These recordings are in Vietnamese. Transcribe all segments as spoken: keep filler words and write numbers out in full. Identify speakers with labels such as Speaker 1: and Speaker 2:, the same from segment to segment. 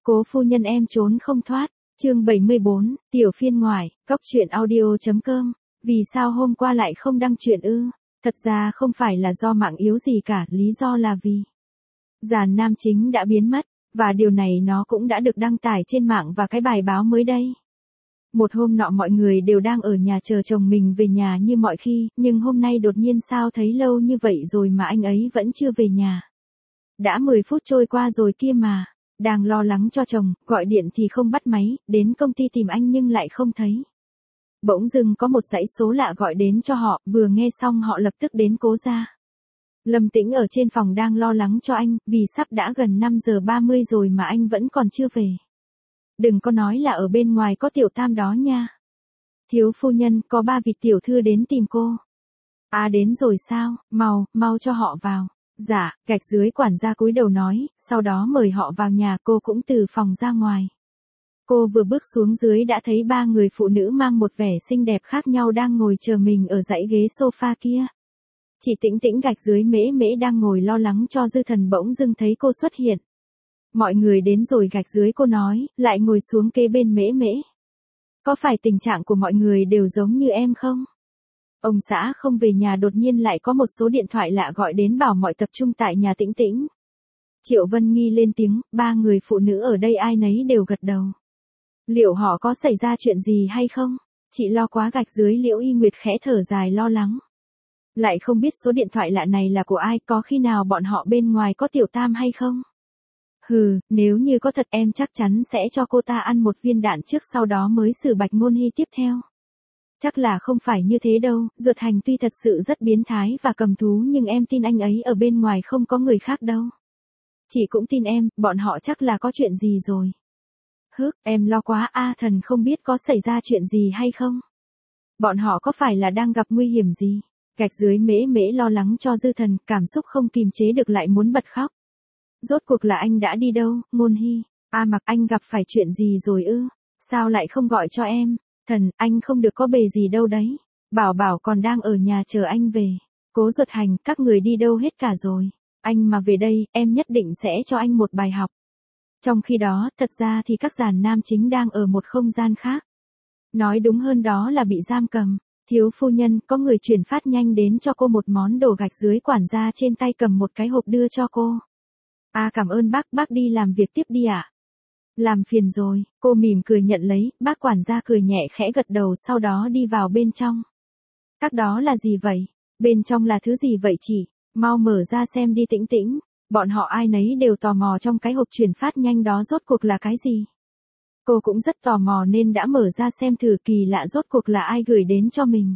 Speaker 1: Cố phu nhân em trốn không thoát. Chương bảy mươi bốn, tiểu phiên ngoại, cốc truyện audio.com. Vì sao hôm qua lại không đăng truyện ư? Thật ra không phải là do mạng yếu gì cả, lý do là vì dàn nam chính đã biến mất, và điều này nó cũng đã được đăng tải trên mạng và cái bài báo mới đây. Một hôm nọ mọi người đều đang ở nhà chờ chồng mình về nhà như mọi khi, nhưng hôm nay đột nhiên sao thấy lâu như vậy rồi mà anh ấy vẫn chưa về nhà. Đã mười phút trôi qua rồi kia mà. Đang lo lắng cho chồng, gọi điện thì không bắt máy, đến công ty tìm anh nhưng lại không thấy. Bỗng dưng có một dãy số lạ gọi đến cho họ, vừa nghe xong họ lập tức đến Cố gia. Lâm Tĩnh ở trên phòng đang lo lắng cho anh, vì sắp đã gần năm giờ ba mươi rồi mà anh vẫn còn chưa về. Đừng có nói là ở bên ngoài có tiểu tam đó nha. Thiếu phu nhân, có ba vị tiểu thư đến tìm cô. À đến rồi sao, mau, mau cho họ vào. Dạ, gạch dưới quản gia cúi đầu nói, sau đó mời họ vào nhà. Cô cũng từ phòng ra ngoài. Cô vừa bước xuống dưới đã thấy ba người phụ nữ mang một vẻ xinh đẹp khác nhau đang ngồi chờ mình ở dãy ghế sofa kia. Chị Tĩnh Tĩnh gạch dưới Mễ Mễ đang ngồi lo lắng cho Dư Thần bỗng dưng thấy cô xuất hiện. Mọi người đến rồi gạch dưới cô nói, lại ngồi xuống kế bên Mễ Mễ. Có phải tình trạng của mọi người đều giống như em không? Ông xã không về nhà đột nhiên lại có một số điện thoại lạ gọi đến bảo mọi tập trung tại nhà Tĩnh Tĩnh. Triệu Vân Nghi lên tiếng, ba người phụ nữ ở đây ai nấy đều gật đầu. Liệu họ có xảy ra chuyện gì hay không? Chị lo quá gạch dưới Liễu Y Nguyệt khẽ thở dài lo lắng. Lại không biết số điện thoại lạ này là của ai, có khi nào bọn họ bên ngoài có tiểu tam hay không? Hừ, nếu như có thật em chắc chắn sẽ cho cô ta ăn một viên đạn trước sau đó mới xử Bạch Ngôn Hy tiếp theo. Chắc là không phải như thế đâu, Duật Hành tuy thật sự rất biến thái và cầm thú nhưng em tin anh ấy ở bên ngoài không có người khác đâu. Chị cũng tin em, bọn họ chắc là có chuyện gì rồi. Hức, em lo quá a, Thần không biết có xảy ra chuyện gì hay không? Bọn họ có phải là đang gặp nguy hiểm gì? Gạch dưới Mễ Mễ lo lắng cho Dư Thần, cảm xúc không kìm chế được lại muốn bật khóc. Rốt cuộc là anh đã đi đâu, Ngôn Hy? A Mặc, anh gặp phải chuyện gì rồi ư? Sao lại không gọi cho em? Thần, anh không được có bề gì đâu đấy. Bảo Bảo còn đang ở nhà chờ anh về. Cố Duật Hành, các người đi đâu hết cả rồi? Anh mà về đây, em nhất định sẽ cho anh một bài học. Trong khi đó, thật ra thì các dàn nam chính đang ở một không gian khác. Nói đúng hơn đó là bị giam cầm. Thiếu phu nhân, có người chuyển phát nhanh đến cho cô một món đồ. Gạch dưới quản gia trên tay cầm một cái hộp đưa cho cô. À cảm ơn bác, bác đi làm việc tiếp đi ạ. À? Làm phiền rồi, cô mỉm cười nhận lấy, bác quản gia cười nhẹ khẽ gật đầu sau đó đi vào bên trong. Các đó là gì vậy? Bên trong là thứ gì vậy chị? Mau mở ra xem đi Tĩnh Tĩnh. Bọn họ ai nấy đều tò mò trong cái hộp chuyển phát nhanh đó rốt cuộc là cái gì? Cô cũng rất tò mò nên đã mở ra xem thử kỳ lạ rốt cuộc là ai gửi đến cho mình.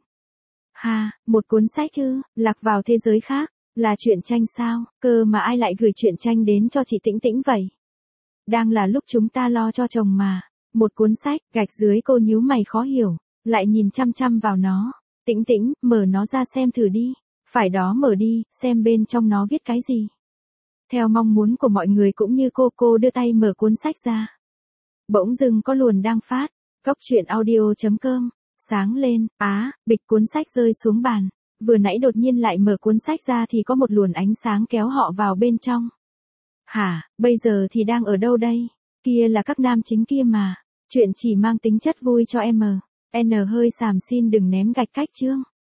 Speaker 1: Ha, một cuốn sách ư, lạc vào thế giới khác, là truyện tranh sao, cơ mà ai lại gửi truyện tranh đến cho chị Tĩnh Tĩnh vậy? Đang là lúc chúng ta lo cho chồng mà. Một cuốn sách, gạch dưới cô nhíu mày khó hiểu, lại nhìn chăm chăm vào nó. Tĩnh Tĩnh, mở nó ra xem thử đi. Phải đó, mở đi, xem bên trong nó viết cái gì. Theo mong muốn của mọi người cũng như cô, cô đưa tay mở cuốn sách ra. Bỗng dưng có luồn đang phát, cốc truyện audio.com, sáng lên, á, bịch cuốn sách rơi xuống bàn. Vừa nãy đột nhiên lại mở cuốn sách ra thì có một luồn ánh sáng kéo họ vào bên trong. Hả, bây giờ thì đang ở đâu đây? Kia là các nam chính kia mà. Chuyện chỉ mang tính chất vui cho em. N hơi xàm xin đừng ném gạch cách chương.